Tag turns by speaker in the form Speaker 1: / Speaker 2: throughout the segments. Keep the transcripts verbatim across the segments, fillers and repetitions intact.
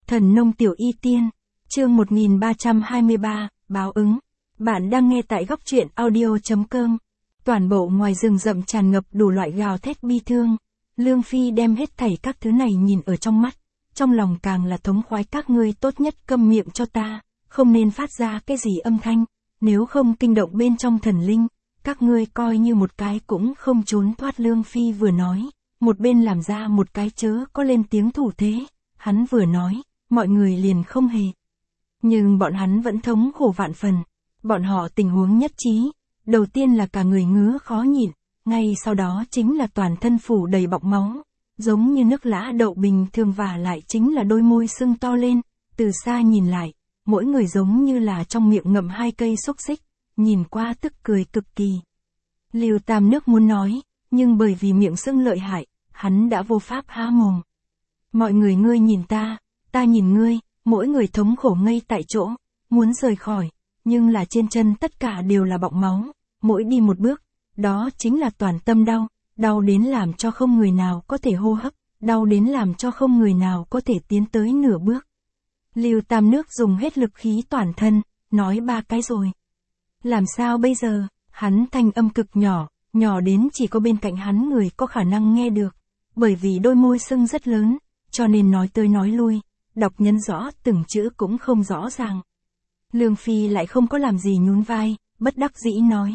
Speaker 1: Thần nông tiểu y tiên, chương một nghìn ba trăm hai mươi ba, báo ứng. Bạn đang nghe tại góc truyện audio.com. Toàn bộ ngoài rừng rậm tràn ngập đủ loại gào thét bi thương. Lương Phi đem hết thảy các thứ này nhìn ở trong mắt, trong lòng càng là thống khoái. Các ngươi tốt nhất câm miệng cho ta, không nên phát ra cái gì âm thanh, nếu không kinh động bên trong thần linh, các ngươi coi như một cái cũng không trốn thoát. Lương Phi vừa nói, một bên làm ra một cái chớ có lên tiếng thủ thế, hắn vừa nói, mọi người liền không hề. Nhưng bọn hắn vẫn thống khổ vạn phần, bọn họ tình huống nhất trí, đầu tiên là cả người ngứa khó nhịn, ngay sau đó chính là toàn thân phủ đầy bọng máu, giống như nước lã đậu bình thường, và lại chính là đôi môi sưng to lên, từ xa nhìn lại, mỗi người giống như là trong miệng ngậm hai cây xúc xích, nhìn qua tức cười cực kỳ. Lưu Tam Nước muốn nói, nhưng bởi vì miệng sưng lợi hại, hắn đã vô pháp há mồm. Mọi người ngươi nhìn ta, ta nhìn ngươi, mỗi người thống khổ ngay tại chỗ, muốn rời khỏi, nhưng là trên chân tất cả đều là bọng máu, mỗi đi một bước, đó chính là toàn tâm đau, đau đến làm cho không người nào có thể hô hấp, đau đến làm cho không người nào có thể tiến tới nửa bước. Lưu Tam Nước dùng hết lực khí toàn thân, nói ba cái rồi. Làm sao bây giờ? Hắn thanh âm cực nhỏ, nhỏ đến chỉ có bên cạnh hắn người có khả năng nghe được, bởi vì đôi môi sưng rất lớn, cho nên nói tới nói lui, đọc nhấn rõ từng chữ cũng không rõ ràng. Lương Phi lại không có làm gì nhún vai, bất đắc dĩ nói.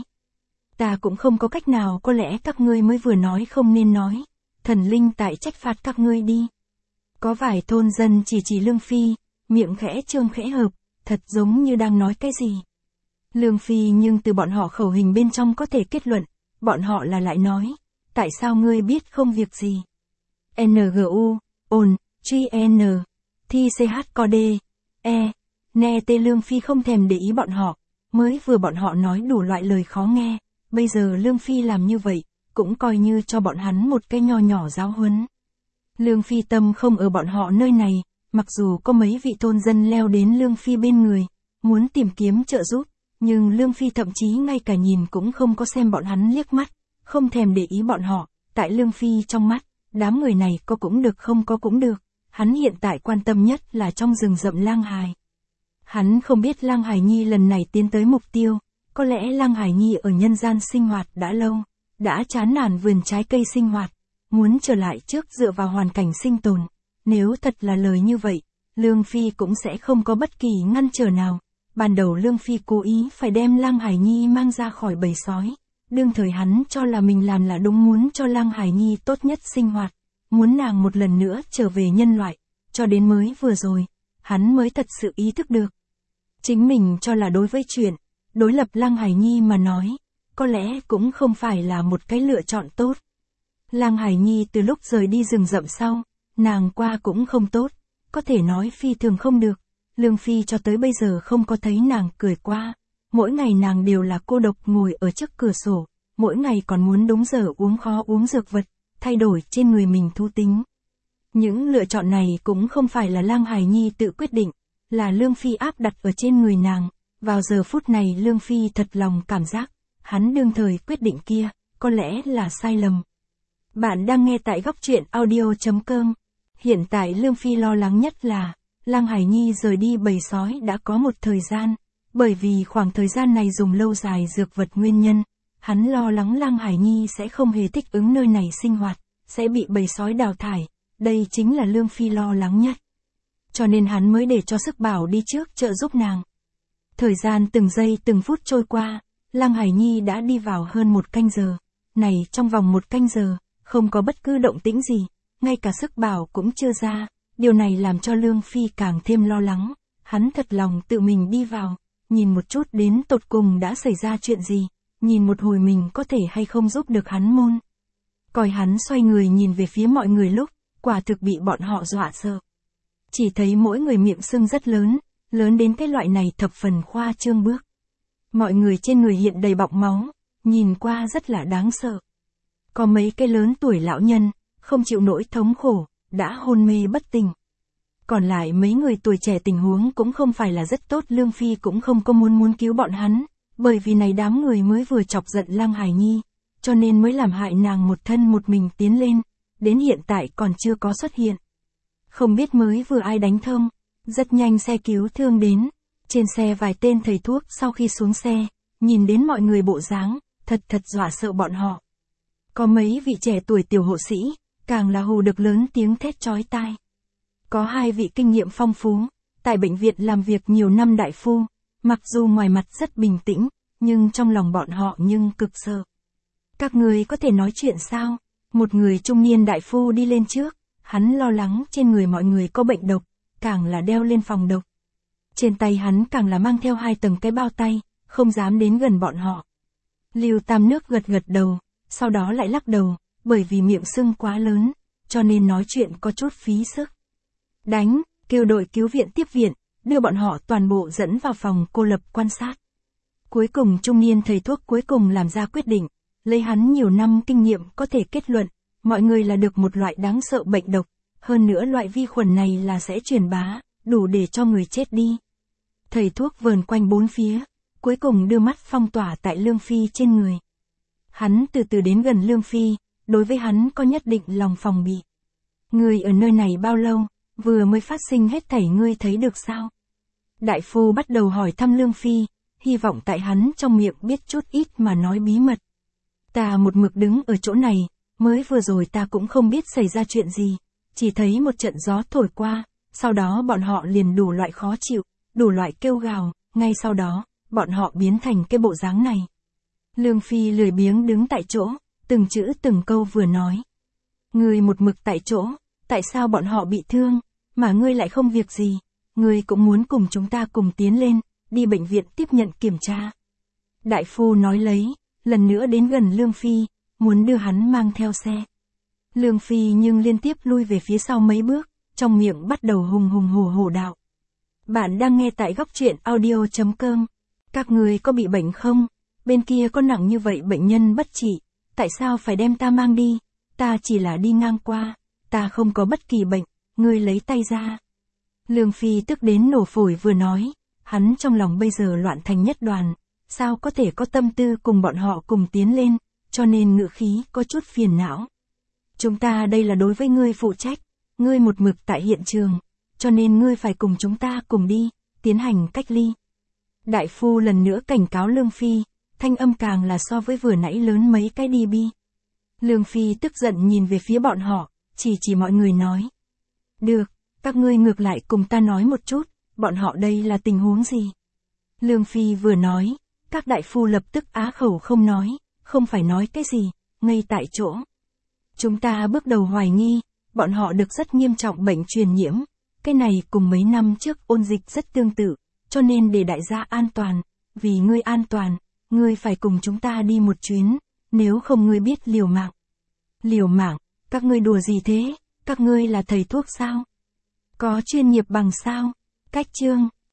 Speaker 1: Ta cũng không có cách nào, có lẽ các ngươi mới vừa nói không nên nói, thần linh tại trách phạt các ngươi đi. Có vài thôn dân chỉ chỉ Lương Phi, miệng khẽ trương khẽ hợp, thật giống như đang nói cái gì. Lương Phi nhưng từ bọn họ khẩu hình bên trong có thể kết luận, bọn họ là lại nói, tại sao ngươi biết không việc gì. en giê u, ồn, truy N, thi ch co d, e, nè tê. Lương Phi không thèm để ý bọn họ, mới vừa bọn họ nói đủ loại lời khó nghe, bây giờ Lương Phi làm như vậy, cũng coi như cho bọn hắn một cái nho nhỏ giáo huấn. Lương Phi tâm không ở bọn họ nơi này, mặc dù có mấy vị thôn dân leo đến Lương Phi bên người, muốn tìm kiếm trợ giúp, nhưng Lương Phi thậm chí ngay cả nhìn cũng không có xem bọn hắn liếc mắt, không thèm để ý bọn họ. Tại Lương Phi trong mắt, đám người này có cũng được không có cũng được, hắn hiện tại quan tâm nhất là trong rừng rậm Lang Hài. Hắn không biết Lang Hải Nhi lần này tiến tới mục tiêu, có lẽ Lang Hải Nhi ở nhân gian sinh hoạt đã lâu, đã chán nản vườn trái cây sinh hoạt, muốn trở lại trước dựa vào hoàn cảnh sinh tồn. Nếu thật là lời như vậy, Lương Phi cũng sẽ không có bất kỳ ngăn trở nào. Ban đầu Lương Phi cố ý phải đem Lang Hải Nhi mang ra khỏi bầy sói, đương thời hắn cho là mình làm là đúng, muốn cho Lang Hải Nhi tốt nhất sinh hoạt, muốn nàng một lần nữa trở về nhân loại, cho đến mới vừa rồi, hắn mới thật sự ý thức được. Chính mình cho là đối với chuyện, đối lập Lang Hải Nhi mà nói, có lẽ cũng không phải là một cái lựa chọn tốt. Lang Hải Nhi từ lúc rời đi rừng rậm sau, nàng qua cũng không tốt, có thể nói phi thường không được. Lương Phi cho tới bây giờ không có thấy nàng cười qua, mỗi ngày nàng đều là cô độc ngồi ở trước cửa sổ, mỗi ngày còn muốn đúng giờ uống khó uống dược vật, thay đổi trên người mình thú tính. Những lựa chọn này cũng không phải là Lang Hải Nhi tự quyết định, là Lương Phi áp đặt ở trên người nàng. Vào giờ phút này Lương Phi thật lòng cảm giác, hắn đương thời quyết định kia, có lẽ là sai lầm. Bạn đang nghe tại góc truyện audio.com. Hiện tại Lương Phi lo lắng nhất là, Lang Hải Nhi rời đi bầy sói đã có một thời gian, bởi vì khoảng thời gian này dùng lâu dài dược vật nguyên nhân, hắn lo lắng Lang Hải Nhi sẽ không hề thích ứng nơi này sinh hoạt, sẽ bị bầy sói đào thải, đây chính là Lương Phi lo lắng nhất. Cho nên hắn mới để cho Sức Bảo đi trước trợ giúp nàng. Thời gian từng giây từng phút trôi qua, Lang Hải Nhi đã đi vào hơn một canh giờ, này trong vòng một canh giờ, không có bất cứ động tĩnh gì, ngay cả Sức Bảo cũng chưa ra. Điều này làm cho Lương Phi càng thêm lo lắng, hắn thật lòng tự mình đi vào, nhìn một chút đến tột cùng đã xảy ra chuyện gì, nhìn một hồi mình có thể hay không giúp được hắn môn. Coi hắn xoay người nhìn về phía mọi người lúc, quả thực bị bọn họ dọa sợ. Chỉ thấy mỗi người miệng sưng rất lớn, lớn đến cái loại này thập phần khoa trương bước. Mọi người trên người hiện đầy bọng máu, nhìn qua rất là đáng sợ. Có mấy cái lớn tuổi lão nhân, không chịu nổi thống khổ, đã hôn mê bất tỉnh. Còn lại mấy người tuổi trẻ tình huống cũng không phải là rất tốt. Lương Phi cũng không có muốn muốn cứu bọn hắn, bởi vì này đám người mới vừa chọc giận Lang Hải Nhi, cho nên mới làm hại nàng một thân một mình tiến lên, đến hiện tại còn chưa có xuất hiện. Không biết mới vừa ai đánh thông, Rất nhanh xe cứu thương đến, trên xe vài tên thầy thuốc sau khi xuống xe, nhìn đến mọi người bộ dáng, thật thật dọa sợ bọn họ. Có mấy vị trẻ tuổi tiểu hộ sĩ, càng là hù được lớn tiếng thét chói tai. Có hai vị kinh nghiệm phong phú, tại bệnh viện làm việc nhiều năm đại phu, mặc dù ngoài mặt rất bình tĩnh, nhưng trong lòng bọn họ nhưng cực sợ. Các người có thể nói chuyện sao? Một người trung niên đại phu đi lên trước, hắn lo lắng trên người mọi người có bệnh độc, càng là đeo lên phòng độc. Trên tay hắn càng là mang theo hai tầng cái bao tay, không dám đến gần bọn họ. Lưu Tam Nước gật gật đầu, sau đó lại lắc đầu, bởi vì miệng sưng quá lớn, cho nên nói chuyện có chút phí sức. Đánh, kêu đội cứu viện tiếp viện, đưa bọn họ toàn bộ dẫn vào phòng cô lập quan sát. Cuối cùng trung niên thầy thuốc cuối cùng làm ra quyết định, lấy hắn nhiều năm kinh nghiệm có thể kết luận, mọi người là được một loại đáng sợ bệnh độc, hơn nữa loại vi khuẩn này là sẽ truyền bá, đủ để cho người chết đi. Thầy thuốc vờn quanh bốn phía, cuối cùng đưa mắt phong tỏa tại Lương Phi trên người. Hắn từ từ đến gần Lương Phi, đối với hắn có nhất định lòng phòng bị. Ngươi ở nơi này bao lâu, vừa mới phát sinh hết thảy ngươi thấy được sao? Đại phu bắt đầu hỏi thăm Lương Phi, hy vọng tại hắn trong miệng biết chút ít mà nói bí mật. Ta một mực đứng ở chỗ này, mới vừa rồi ta cũng không biết xảy ra chuyện gì, chỉ thấy một trận gió thổi qua, sau đó bọn họ liền đủ loại khó chịu, đủ loại kêu gào, ngay sau đó, bọn họ biến thành cái bộ dáng này. Lương Phi lười biếng đứng tại chỗ, từng chữ từng câu vừa nói. Ngươi một mực tại chỗ, tại sao bọn họ bị thương, mà ngươi lại không việc gì, ngươi cũng muốn cùng chúng ta cùng tiến lên, đi bệnh viện tiếp nhận kiểm tra. Đại phu nói lấy, lần nữa đến gần Lương Phi, muốn đưa hắn mang theo xe. Lương Phi nhưng liên tiếp lui về phía sau mấy bước, trong miệng bắt đầu hùng hùng hổ hổ đạo. Bạn đang nghe tại góc truyện audio chấm com. Các người có bị bệnh không? Bên kia có nặng như vậy bệnh nhân bất trị, tại sao phải đem ta mang đi? Ta chỉ là đi ngang qua, ta không có bất kỳ bệnh, ngươi lấy tay ra. Lương Phi tức đến nổ phổi vừa nói, hắn trong lòng bây giờ loạn thành nhất đoàn, sao có thể có tâm tư cùng bọn họ cùng tiến lên, cho nên ngữ khí có chút phiền não. Chúng ta đây là đối với ngươi phụ trách, ngươi một mực tại hiện trường, cho nên ngươi phải cùng chúng ta cùng đi, tiến hành cách ly. Đại phu lần nữa cảnh cáo Lương Phi, thanh âm càng là so với vừa nãy lớn mấy cái đi bi. Lương Phi tức giận nhìn về phía bọn họ, chỉ chỉ mọi người nói. Được, các ngươi ngược lại cùng ta nói một chút, bọn họ đây là tình huống gì? Lương Phi vừa nói, các đại phu lập tức á khẩu không nói, không phải nói cái gì, ngay tại chỗ. Chúng ta bước đầu hoài nghi, bọn họ được rất nghiêm trọng bệnh truyền nhiễm, cái này cùng mấy năm trước ôn dịch rất tương tự, cho nên để đại gia an toàn, vì ngươi an toàn, ngươi phải cùng chúng ta đi một chuyến, nếu không ngươi biết liều mạng. Liều mạng, các ngươi đùa gì thế, các ngươi là thầy thuốc sao? Có chuyên nghiệp bằng sao? Cách chương,